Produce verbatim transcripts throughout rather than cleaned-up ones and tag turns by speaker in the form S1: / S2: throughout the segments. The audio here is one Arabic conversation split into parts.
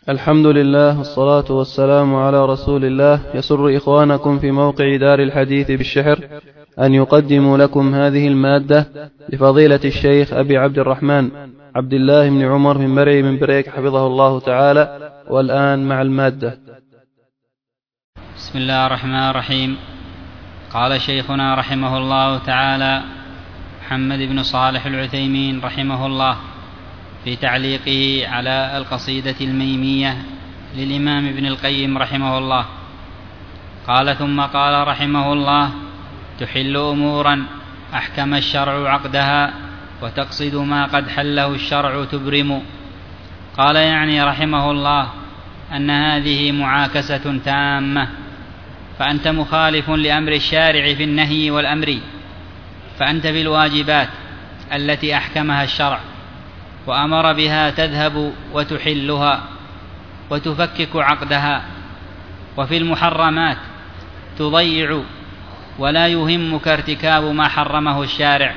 S1: الحمد لله والصلاة والسلام على رسول الله. يسر إخوانكم في موقع دار الحديث بالشحر أن يقدموا لكم هذه المادة لفضيلة الشيخ أبي عبد الرحمن عبد الله بن عمر من مرعي من بريك حفظه الله تعالى. والآن مع المادة.
S2: بسم الله الرحمن الرحيم. قال شيخنا رحمه الله تعالى محمد بن صالح العثيمين رحمه الله في تعليقه على القصيدة الميمية للإمام ابن القيم رحمه الله، قال: ثم قال رحمه الله: تحل أمورا أحكم الشرع عقدها، وتقصد ما قد حله الشرع تبرم. قال يعني رحمه الله أن هذه معاكسة تامة، فأنت مخالف لأمر الشارع في النهي والأمر، فأنت في الواجبات التي أحكمها الشرع وأمر بها تذهب وتحلها وتفكك عقدها، وفي المحرمات تضيع ولا يهمك ارتكاب ما حرمه الشارع.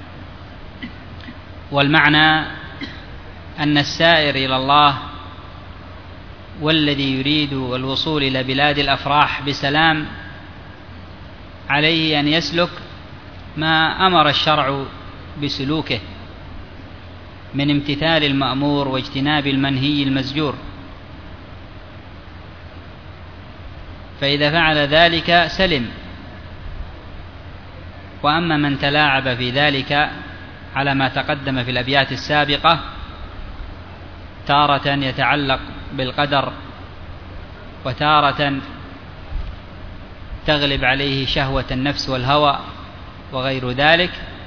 S2: والمعنى أن السائر إلى الله والذي يريد الوصول إلى بلاد الأفراح بسلام عليه أن يسلك ما أمر الشرع بسلوكه من امتثال المأمور واجتناب المنهي المزجور، فإذا فعل ذلك سلم. وأما من تلاعب في ذلك على ما تقدم في الأبيات السابقة، تارة يتعلق بالقدر، وتارة تغلب عليه شهوة النفس والهوى وغير ذلك،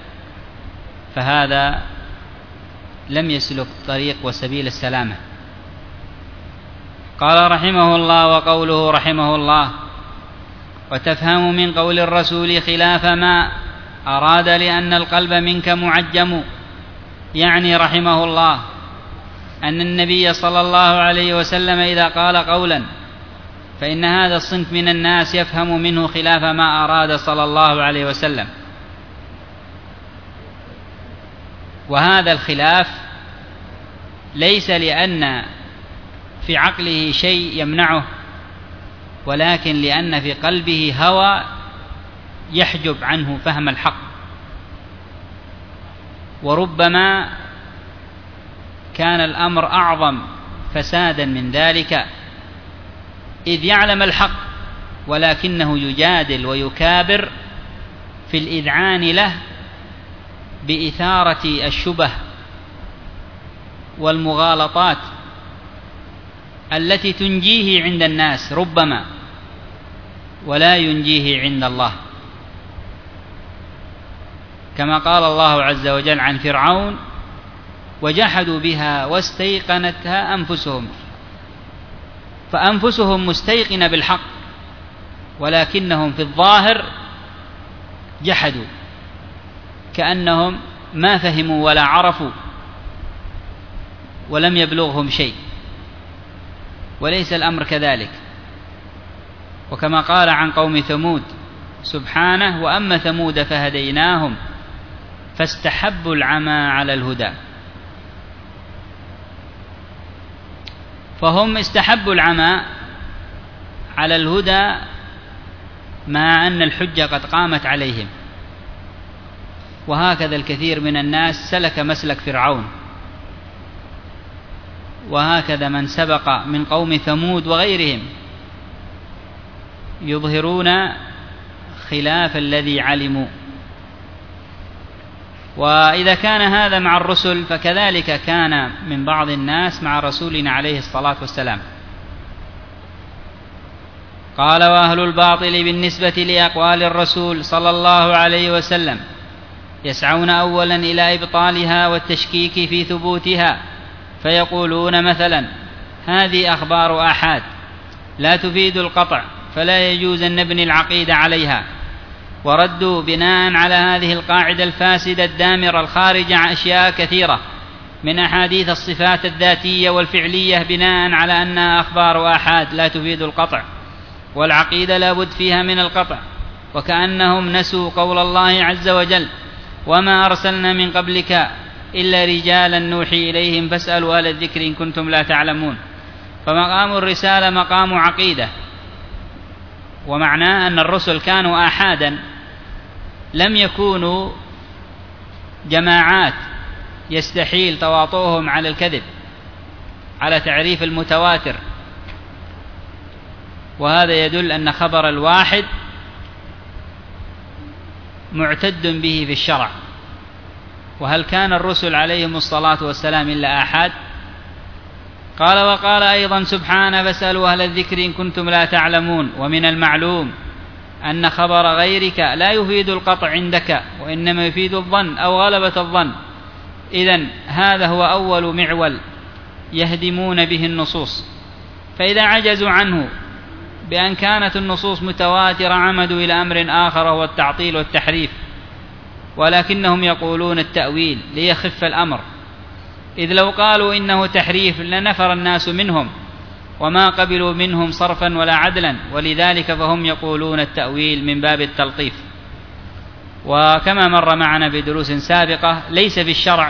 S2: فهذا لم يسلك طريق وسبيل السلامة. قال رحمه الله: وقوله رحمه الله: وتفهم من قول الرسول خلاف ما أراد لأن القلب منك معجم. يعني رحمه الله أن النبي صلى الله عليه وسلم إذا قال قولا فإن هذا الصنف من الناس يفهم منه خلاف ما أراد صلى الله عليه وسلم، وهذا الخلاف ليس لأن في عقله شيء يمنعه، ولكن لأن في قلبه هوى يحجب عنه فهم الحق. وربما كان الأمر أعظم فسادا من ذلك، إذ يعلم الحق ولكنه يجادل ويكابر في الإذعان له بإثارة الشبه والمغالطات التي تنجيه عند الناس ربما، ولا ينجيه عند الله، كما قال الله عز وجل عن فرعون: وجحدوا بها واستيقنتها أنفسهم. فأنفسهم مستيقنة بالحق، ولكنهم في الظاهر جحدوا، كأنهم ما فهموا ولا عرفوا ولم يبلغهم شيء، وليس الأمر كذلك. وكما قال عن قوم ثمود سبحانه: وأما ثمود فهديناهم فاستحبوا العمى على الهدى. فهم استحبوا العمى على الهدى مع أن الحجة قد قامت عليهم. وهكذا الكثير من الناس سلك مسلك فرعون، وهكذا من سبق من قوم ثمود وغيرهم يظهرون خلاف الذي علموا. وإذا كان هذا مع الرسل فكذلك كان من بعض الناس مع رسولنا عليه الصلاة والسلام. قال: وأهل الباطل بالنسبة لأقوال الرسول صلى الله عليه وسلم يسعون أولا إلى إبطالها والتشكيك في ثبوتها، فيقولون مثلا: هذه أخبار آحاد لا تفيد القطع، فلا يجوز أن نبني العقيدة عليها. وردوا بناء على هذه القاعدة الفاسدة الدامرة الخارجة عن أشياء كثيرة من أحاديث الصفات الذاتية والفعلية، بناء على أنها أخبار آحاد لا تفيد القطع، والعقيدة لا بد فيها من القطع، وكأنهم نسوا قول الله عز وجل: وما أرسلنا من قبلك إلا رجالا نوحي إليهم فاسألوا أهل الذكر إن كنتم لا تعلمون. فمقام الرسالة مقام عقيدة، ومعناه أن الرسل كانوا آحادا، لم يكونوا جماعات يستحيل تواطؤهم على الكذب، على تعريف المتواتر. وهذا يدل أن خبر الواحد معتد به في الشرع. وهل كان الرسل عليهم الصلاة والسلام إلا آحاد؟ قال: وقال أيضا سبحانه: فاسألوا أهل الذكر إن كنتم لا تعلمون. ومن المعلوم أن خبر غيرك لا يفيد القطع عندك، وإنما يفيد الظن أو غلبة الظن. إذن هذا هو أول معول يهدمون به النصوص. فإذا عجزوا عنه بأن كانت النصوص متواترة عمدوا إلى أمر آخر وهو التعطيل والتحريف، ولكنهم يقولون التأويل ليخف الأمر، إذ لو قالوا إنه تحريف لنفر الناس منهم وما قبلوا منهم صرفا ولا عدلا، ولذلك فهم يقولون التأويل من باب التلطيف. وكما مر معنا بدروس سابقة، ليس في الشرع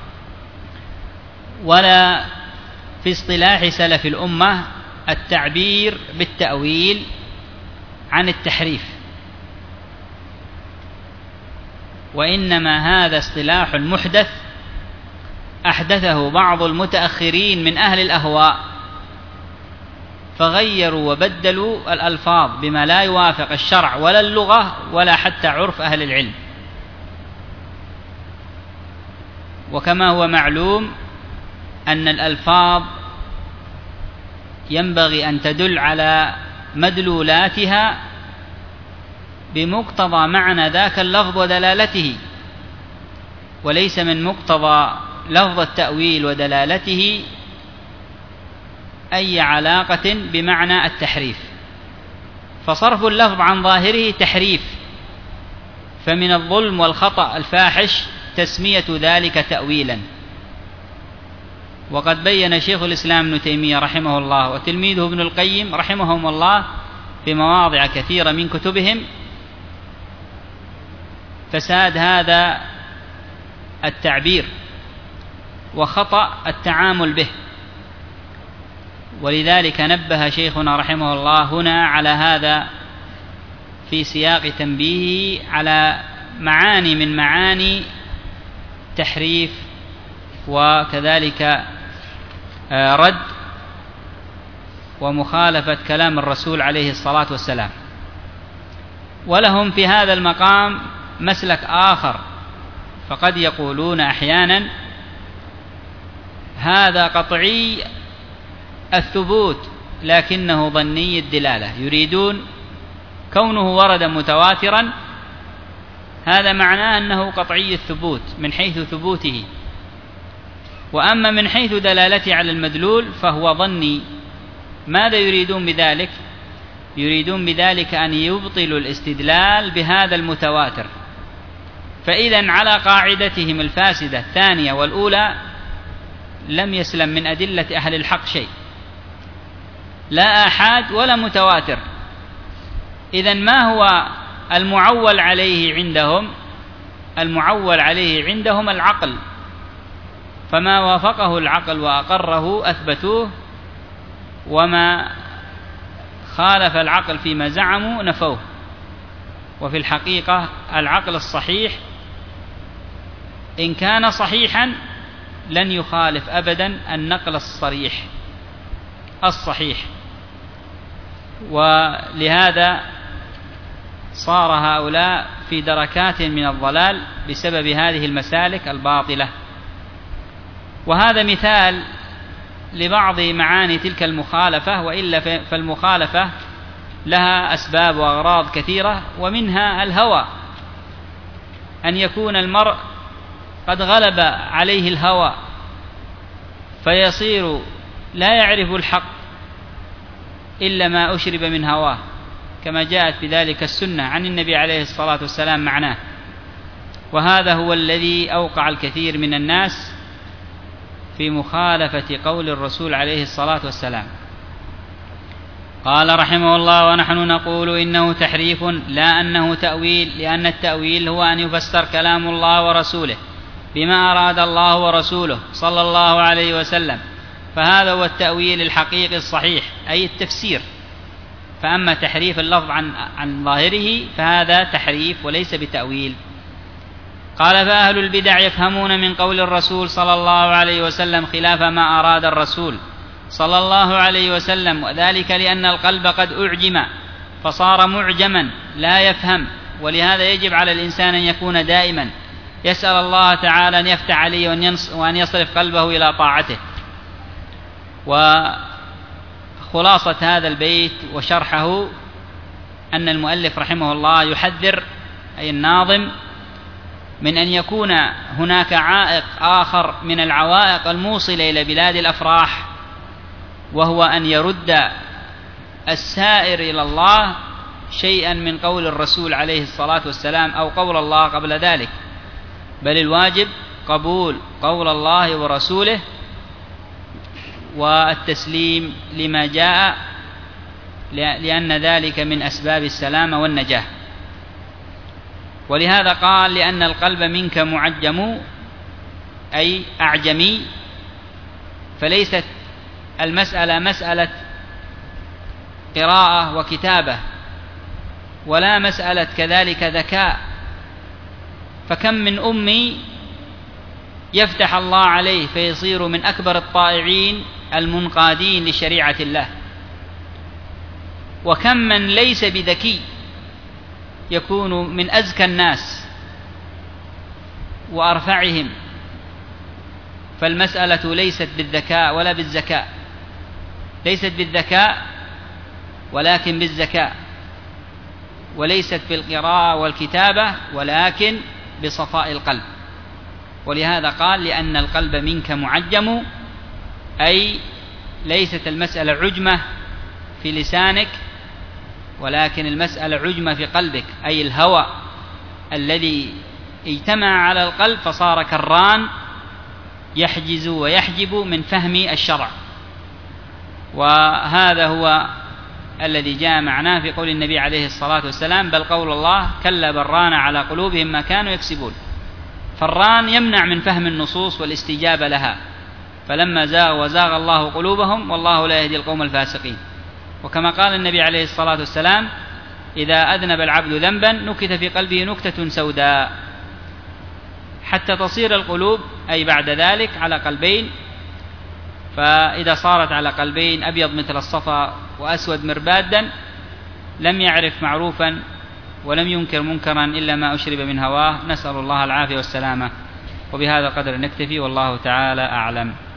S2: ولا في اصطلاح سلف الأمة التعبير بالتأويل عن التحريف، وإنما هذا اصطلاح محدث أحدثه بعض المتأخرين من أهل الأهواء، فغيروا وبدلوا الألفاظ بما لا يوافق الشرع ولا اللغة ولا حتى عرف أهل العلم. وكما هو معلوم أن الألفاظ ينبغي أن تدل على مدلولاتها بمقتضى معنى ذاك اللفظ ودلالته، وليس من مقتضى لفظ التأويل ودلالته أي علاقة بمعنى التحريف. فصرف اللفظ عن ظاهره تحريف، فمن الظلم والخطأ الفاحش تسمية ذلك تأويلا. وقد بين شيخ الإسلام ابن تيمية رحمه الله وتلميذه ابن القيم رحمهم الله في مواضع كثيرة من كتبهم فساد هذا التعبير وخطأ التعامل به، ولذلك نبه شيخنا رحمه الله هنا على هذا في سياق تنبيهه على معاني من معاني تحريف وكذلك رد ومخالفة كلام الرسول عليه الصلاة والسلام. ولهم في هذا المقام مسلك آخر، فقد يقولون أحيانا هذا قطعي الثبوت لكنه ظني الدلالة، يريدون كونه ورد متواترا هذا معناه أنه قطعي الثبوت من حيث ثبوته، وأما من حيث دلالته على المدلول فهو ظني. ماذا يريدون بذلك؟ يريدون بذلك أن يبطلوا الاستدلال بهذا المتواتر. فإذا على قاعدتهم الفاسدة الثانية والأولى لم يسلم من أدلة أهل الحق شيء، لا آحاد ولا متواتر. إذا ما هو المعول عليه عندهم؟ المعول عليه عندهم العقل، فما وافقه العقل وأقره أثبتوه، وما خالف العقل فيما زعموا نفوه. وفي الحقيقة العقل الصحيح إن كان صحيحا لن يخالف أبدا النقل الصريح الصحيح. ولهذا صار هؤلاء في دركات من الضلال بسبب هذه المسالك الباطلة. وهذا مثال لبعض معاني تلك المخالفة، وإلا فالمخالفة لها أسباب وأغراض كثيرة، ومنها الهوى، أن يكون المرء قد غلب عليه الهوى فيصير لا يعرف الحق إلا ما أشرب من هواه، كما جاءت بذلك السنة عن النبي عليه الصلاة والسلام معناه. وهذا هو الذي أوقع الكثير من الناس في مخالفة قول الرسول عليه الصلاة والسلام. قال رحمه الله: ونحن نقول إنه تحريف لا أنه تأويل، لأن التأويل هو أن يفسر كلام الله ورسوله بما أراد الله ورسوله صلى الله عليه وسلم، فهذا هو التأويل الحقيقي الصحيح، أي التفسير. فأما تحريف اللفظ عن عن ظاهره فهذا تحريف وليس بتأويل. قال: فأهل البدع يفهمون من قول الرسول صلى الله عليه وسلم خلاف ما أراد الرسول صلى الله عليه وسلم، وذلك لأن القلب قد أعجم فصار معجما لا يفهم، ولهذا يجب على الإنسان أن يكون دائما يسأل الله تعالى أن يفتح عليه وأن يصرف قلبه إلى طاعته. وخلاصة هذا البيت وشرحه أن المؤلف رحمه الله يحذر، أي الناظم، من أن يكون هناك عائق آخر من العوائق الموصلة إلى بلاد الأفراح، وهو أن يرد السائر إلى الله شيئا من قول الرسول عليه الصلاة والسلام أو قول الله قبل ذلك، بل الواجب قبول قول الله ورسوله والتسليم لما جاء، لأن ذلك من أسباب السلامة والنجاة. ولهذا قال: لأن القلب منك معجم، أي أعجمي، فليست المسألة مسألة قراءة وكتابة، ولا مسألة كذلك ذكاء. فكم من أمي يفتح الله عليه فيصير من أكبر الطائعين المنقادين لشريعة الله، وكم من ليس بذكي يكون من أزكى الناس وأرفعهم. فالمسألة ليست بالذكاء ولا بالذكاء، ليست بالذكاء ولكن بالذكاء، وليست بالقراءة والكتابة ولكن بصفاء القلب. ولهذا قال: لأن القلب منك معجم، أي ليست المسألة عجمة في لسانك، ولكن المسألة عجمة في قلبك، أي الهوى الذي اجتمع على القلب فصار كران يحجز ويحجب من فهم الشرع. وهذا هو الذي جاء معناه في قول النبي عليه الصلاة والسلام: بل قول الله كلا بران على قلوبهم ما كانوا يكسبون. فالران يمنع من فهم النصوص والاستجابة لها، فلما زاغ وزاغ الله قلوبهم والله لا يهدي القوم الفاسقين. وكما قال النبي عليه الصلاة والسلام: إذا أذنب العبد ذنبا نكت في قلبه نكتة سوداء، حتى تصير القلوب أي بعد ذلك على قلبين. فإذا صارت على قلبين أبيض مثل الصفا وأسود مربادا لم يعرف معروفا ولم ينكر منكرا إلا ما أشرب من هواه. نسأل الله العافية والسلامة. وبهذا القدر نكتفي، والله تعالى أعلم.